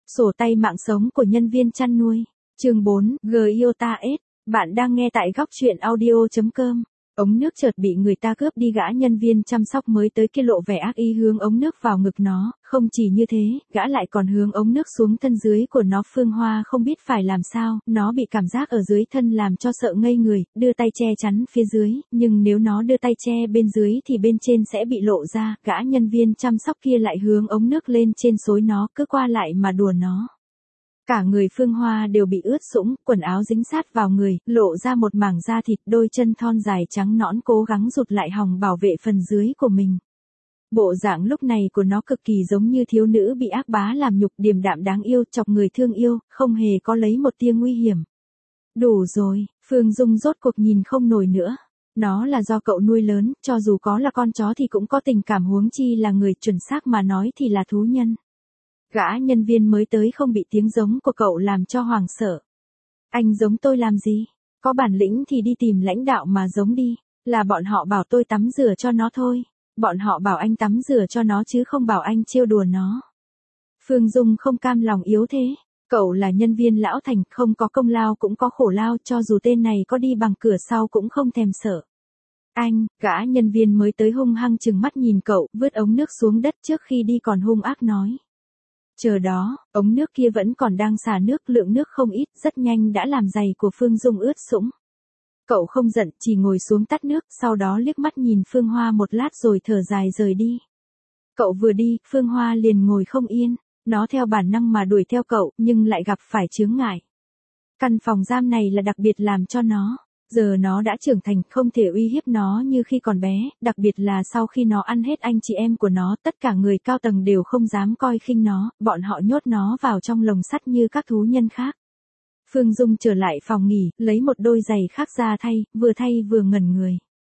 Sổ tay mạng sống của nhân viên chăn nuôi. Chương 4, Giota S. Bạn đang nghe tại góc truyện audio.com. Ống nước chợt bị người ta cướp đi, gã nhân viên chăm sóc mới tới kia lộ vẻ ác ý hướng ống nước vào ngực nó, không chỉ như thế, gã lại còn hướng ống nước xuống thân dưới của nó. Phương Hoa không biết phải làm sao, nó bị cảm giác ở dưới thân làm cho sợ ngây người, đưa tay che chắn phía dưới, nhưng nếu nó đưa tay che bên dưới thì bên trên sẽ bị lộ ra, gã nhân viên chăm sóc kia lại hướng ống nước lên trên xối nó, cứ qua lại mà đùa nó. Cả người Phương Hoa đều bị ướt sũng, quần áo dính sát vào người, lộ ra một mảng da thịt, đôi chân thon dài trắng nõn cố gắng rụt lại hòng bảo vệ phần dưới của mình. Bộ dạng lúc này của nó cực kỳ giống như thiếu nữ bị ác bá làm nhục, điềm đạm đáng yêu, chọc người thương yêu, không hề có lấy một tia nguy hiểm. Đủ rồi, Phương Dung rốt cuộc nhìn không nổi nữa. Nó là do cậu nuôi lớn, cho dù có là con chó thì cũng có tình cảm, huống chi là người, chuẩn xác mà nói thì là thú nhân. Gã nhân viên mới tới không bị tiếng giống của cậu làm cho hoảng sợ. Anh giống tôi làm gì? Có bản lĩnh thì đi tìm lãnh đạo mà giống đi. Là bọn họ bảo tôi tắm rửa cho nó thôi. Bọn họ bảo anh tắm rửa cho nó chứ không bảo anh trêu đùa nó. Phương Dung không cam lòng yếu thế. Cậu là nhân viên lão thành, không có công lao cũng có khổ lao, cho dù tên này có đi bằng cửa sau cũng không thèm sợ. Anh, gã nhân viên mới tới hung hăng trừng mắt nhìn cậu, vứt ống nước xuống đất trước khi đi còn hung ác nói. Chờ đó, ống nước kia vẫn còn đang xả nước, lượng nước không ít, rất nhanh đã làm giày của Phương Dung ướt sũng. Cậu không giận, chỉ ngồi xuống tắt nước, sau đó liếc mắt nhìn Phương Hoa một lát rồi thở dài rời đi. Cậu vừa đi, Phương Hoa liền ngồi không yên, nó theo bản năng mà đuổi theo cậu, nhưng lại gặp phải chướng ngại. Căn phòng giam này là đặc biệt làm cho nó. Giờ nó đã trưởng thành, không thể uy hiếp nó như khi còn bé, đặc biệt là sau khi nó ăn hết anh chị em của nó, tất cả người cao tầng đều không dám coi khinh nó, bọn họ nhốt nó vào trong lồng sắt như các thú nhân khác. Phương Dung trở lại phòng nghỉ, lấy một đôi giày khác ra thay vừa ngẩn người.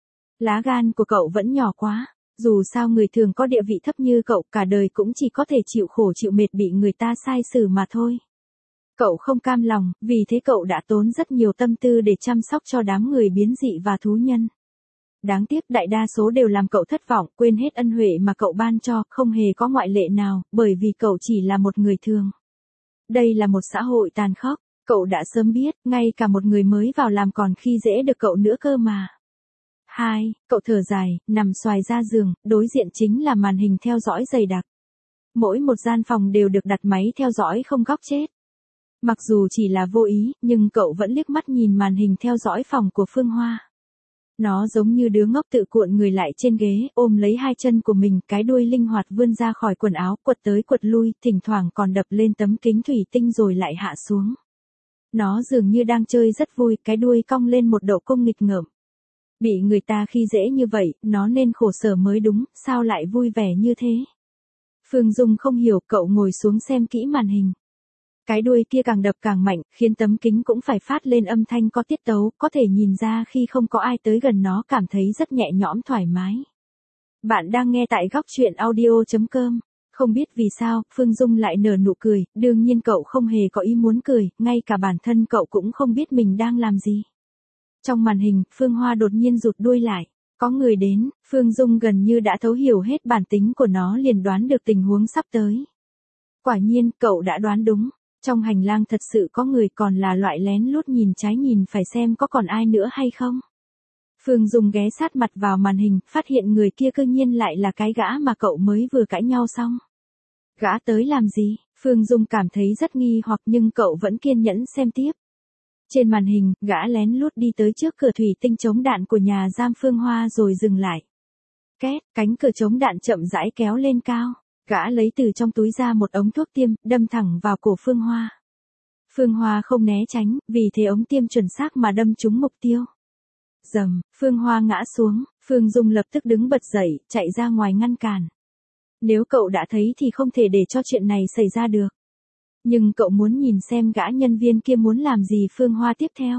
Lá gan của cậu vẫn nhỏ quá, dù sao người thường có địa vị thấp như cậu cả đời cũng chỉ có thể chịu khổ chịu mệt bị người ta sai xử mà thôi. Cậu không cam lòng, vì thế cậu đã tốn rất nhiều tâm tư để chăm sóc cho đám người biến dị và thú nhân. Đáng tiếc đại đa số đều làm cậu thất vọng, quên hết ân huệ mà cậu ban cho, không hề có ngoại lệ nào, bởi vì cậu chỉ là một người thường. Đây là một xã hội tàn khốc, cậu đã sớm biết, ngay cả một người mới vào làm còn khi dễ được cậu nữa cơ mà. Cậu thở dài, nằm xoài ra giường, đối diện chính là màn hình theo dõi dày đặc. Mỗi một gian phòng đều được đặt máy theo dõi không góc chết. Mặc dù chỉ là vô ý, nhưng cậu vẫn liếc mắt nhìn màn hình theo dõi phòng của Phương Hoa. Nó giống như đứa ngốc tự cuộn người lại trên ghế, ôm lấy hai chân của mình, cái đuôi linh hoạt vươn ra khỏi quần áo, quật tới quật lui, thỉnh thoảng còn đập lên tấm kính thủy tinh rồi lại hạ xuống. Nó dường như đang chơi rất vui, cái đuôi cong lên một độ cung nghịch ngợm. Bị người ta khi dễ như vậy, nó nên khổ sở mới đúng, sao lại vui vẻ như thế? Phương Dung không hiểu, cậu ngồi xuống xem kỹ màn hình. Cái đuôi kia càng đập càng mạnh, khiến tấm kính cũng phải phát lên âm thanh có tiết tấu, có thể nhìn ra khi không có ai tới gần nó cảm thấy rất nhẹ nhõm thoải mái. Bạn đang nghe tại góc truyện audio.com. Không biết vì sao, Phương Dung lại nở nụ cười, đương nhiên cậu không hề có ý muốn cười, ngay cả bản thân cậu cũng không biết mình đang làm gì. Trong màn hình, Phương Hoa đột nhiên rụt đuôi lại. Có người đến, Phương Dung gần như đã thấu hiểu hết bản tính của nó, liền đoán được tình huống sắp tới. Quả nhiên, cậu đã đoán đúng. Trong hành lang thật sự có người, còn là loại lén lút nhìn trái nhìn phải xem có còn ai nữa hay không. Phương Dung ghé sát mặt vào màn hình, phát hiện người kia cư nhiên lại là cái gã mà cậu mới vừa cãi nhau xong. Gã tới làm gì? Phương Dung cảm thấy rất nghi hoặc nhưng cậu vẫn kiên nhẫn xem tiếp. Trên màn hình, gã lén lút đi tới trước cửa thủy tinh chống đạn của nhà giam Phương Hoa rồi dừng lại. Két, cánh cửa chống đạn chậm rãi kéo lên cao. Gã lấy từ trong túi ra một ống thuốc tiêm, đâm thẳng vào cổ Phương Hoa. Phương Hoa không né tránh, vì thế ống tiêm chuẩn xác mà đâm trúng mục tiêu. Rầm, Phương Hoa ngã xuống, Phương Dung lập tức đứng bật dậy, chạy ra ngoài ngăn cản. Nếu cậu đã thấy thì không thể để cho chuyện này xảy ra được. Nhưng cậu muốn nhìn xem gã nhân viên kia muốn làm gì Phương Hoa tiếp theo.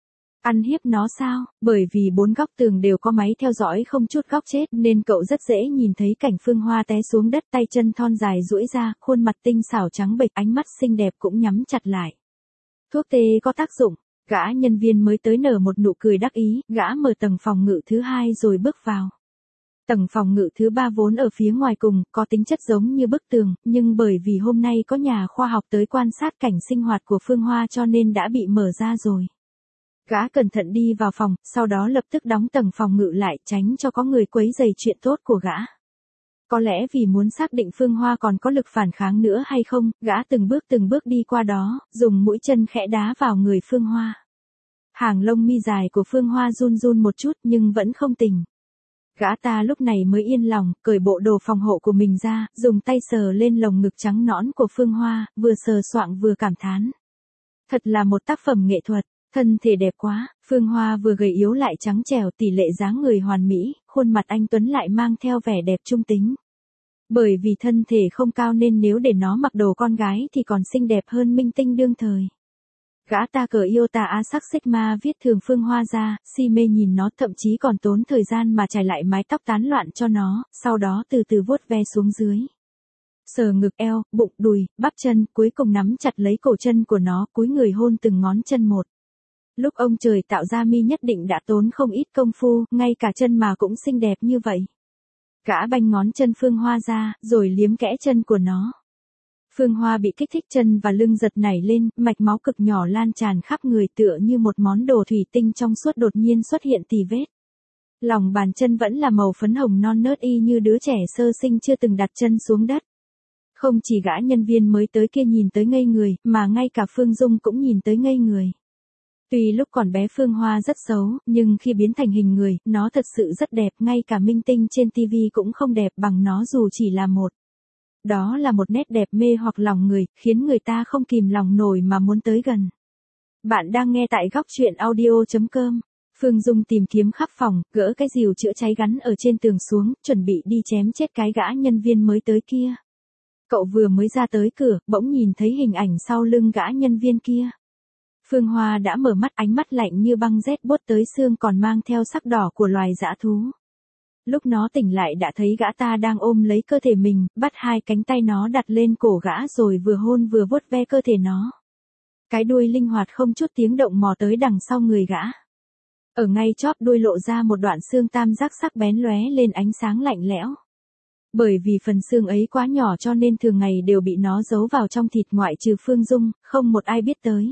Ăn hiếp nó sao? Bởi vì bốn góc tường đều có máy theo dõi không chút góc chết nên cậu rất dễ nhìn thấy cảnh Phương Hoa té xuống đất, tay chân thon dài duỗi ra, khuôn mặt tinh xảo trắng bệch, ánh mắt xinh đẹp cũng nhắm chặt lại. Thuốc tê có tác dụng, gã nhân viên mới tới nở một nụ cười đắc ý, gã mở tầng phòng ngự thứ 2 rồi bước vào. Tầng phòng ngự thứ 3 vốn ở phía ngoài cùng, có tính chất giống như bức tường, nhưng bởi vì hôm nay có nhà khoa học tới quan sát cảnh sinh hoạt của Phương Hoa cho nên đã bị mở ra rồi. Gã cẩn thận đi vào phòng, sau đó lập tức đóng tầng phòng ngự lại tránh cho có người quấy rầy chuyện tốt của gã. Có lẽ vì muốn xác định Phương Hoa còn có lực phản kháng nữa hay không, gã từng bước đi qua đó, dùng mũi chân khẽ đá vào người Phương Hoa. Hàng lông mi dài của Phương Hoa run run một chút nhưng vẫn không tỉnh. Gã ta lúc này mới yên lòng, cởi bộ đồ phòng hộ của mình ra, dùng tay sờ lên lồng ngực trắng nõn của Phương Hoa, vừa sờ soạng vừa cảm thán. Thật là một tác phẩm nghệ thuật, thân thể đẹp quá, Phương Hoa vừa gầy yếu lại trắng trẻo, tỷ lệ dáng người hoàn mỹ, khuôn mặt anh tuấn lại mang theo vẻ đẹp trung tính. Bởi vì thân thể không cao nên nếu để nó mặc đồ con gái thì còn xinh đẹp hơn minh tinh đương thời. Gã ta cởi Iota Asac Sigma viết thường Phương Hoa ra, si mê nhìn nó, thậm chí còn tốn thời gian mà chải lại mái tóc tán loạn cho nó, sau đó từ từ vuốt ve xuống dưới. Sờ ngực, eo, bụng, đùi, bắp chân, cuối cùng nắm chặt lấy cổ chân của nó, cúi người hôn từng ngón chân một. Lúc ông trời tạo ra mi nhất định đã tốn không ít công phu, ngay cả chân mà cũng xinh đẹp như vậy. Gã banh ngón chân Phương Hoa ra, rồi liếm kẽ chân của nó. Phương Hoa bị kích thích chân và lưng giật nảy lên, mạch máu cực nhỏ lan tràn khắp người tựa như một món đồ thủy tinh trong suốt đột nhiên xuất hiện tì vết. Lòng bàn chân vẫn là màu phấn hồng non nớt y như đứa trẻ sơ sinh chưa từng đặt chân xuống đất. Không chỉ gã nhân viên mới tới kia nhìn tới ngây người, mà ngay cả Phương Dung cũng nhìn tới ngây người. Tuy lúc còn bé Phương Hoa rất xấu, nhưng khi biến thành hình người, nó thật sự rất đẹp, ngay cả minh tinh trên TV cũng không đẹp bằng nó dù chỉ là một. Đó là một nét đẹp mê hoặc lòng người, khiến người ta không kìm lòng nổi mà muốn tới gần. Bạn đang nghe tại góc truyện audio.com. Phương Dung tìm kiếm khắp phòng, gỡ cái rìu chữa cháy gắn ở trên tường xuống, chuẩn bị đi chém chết cái gã nhân viên mới tới kia. Cậu vừa mới ra tới cửa, bỗng nhìn thấy hình ảnh sau lưng gã nhân viên kia. Phương Hoa đã mở mắt, ánh mắt lạnh như băng rét buốt tới xương, còn mang theo sắc đỏ của loài dã thú. Lúc nó tỉnh lại đã thấy gã ta đang ôm lấy cơ thể mình, bắt hai cánh tay nó đặt lên cổ gã rồi vừa hôn vừa vuốt ve cơ thể nó. Cái đuôi linh hoạt không chút tiếng động mò tới đằng sau người gã. Ở ngay chóp đuôi lộ ra một đoạn xương tam giác sắc bén lóe lên ánh sáng lạnh lẽo. Bởi vì phần xương ấy quá nhỏ cho nên thường ngày đều bị nó giấu vào trong thịt, ngoại trừ Phương Dung, không một ai biết tới.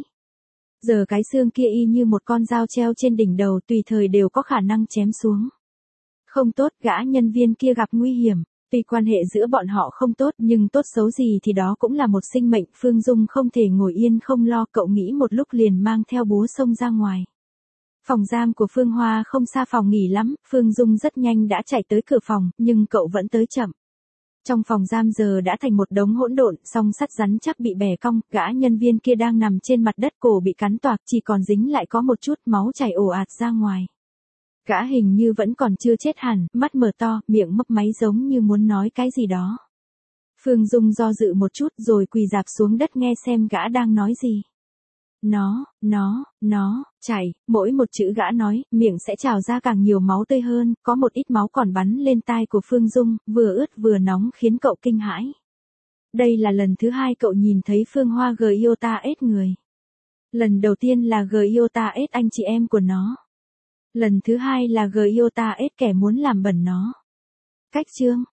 Giờ cái xương kia y như một con dao treo trên đỉnh đầu, tùy thời đều có khả năng chém xuống. Không tốt, gã nhân viên kia gặp nguy hiểm. Tuy quan hệ giữa bọn họ không tốt nhưng tốt xấu gì thì đó cũng là một sinh mệnh. Phương Dung không thể ngồi yên không lo, cậu nghĩ một lúc liền mang theo búa xông ra ngoài. Phòng giam của Phương Hoa không xa phòng nghỉ lắm, Phương Dung rất nhanh đã chạy tới cửa phòng, nhưng cậu vẫn tới chậm. Trong phòng giam giờ đã thành một đống hỗn độn, song sắt rắn chắc bị bẻ cong, gã nhân viên kia đang nằm trên mặt đất, cổ bị cắn toạc, chỉ còn dính lại có một chút máu chảy ồ ạt ra ngoài. Gã hình như vẫn còn chưa chết hẳn, mắt mở to, miệng mấp máy giống như muốn nói cái gì đó. Phương Dung do dự một chút rồi quỳ rạp xuống đất nghe xem gã đang nói gì. Nó, chảy, mỗi một chữ gã nói, miệng sẽ trào ra càng nhiều máu tươi hơn, có một ít máu còn bắn lên tai của Phương Dung, vừa ướt vừa nóng khiến cậu kinh hãi. Đây là lần thứ hai cậu nhìn thấy Phương Hoa Giota ết người. Lần đầu tiên là Giota ết anh chị em của nó. Lần thứ hai là Giota ết kẻ muốn làm bẩn nó. Cách chương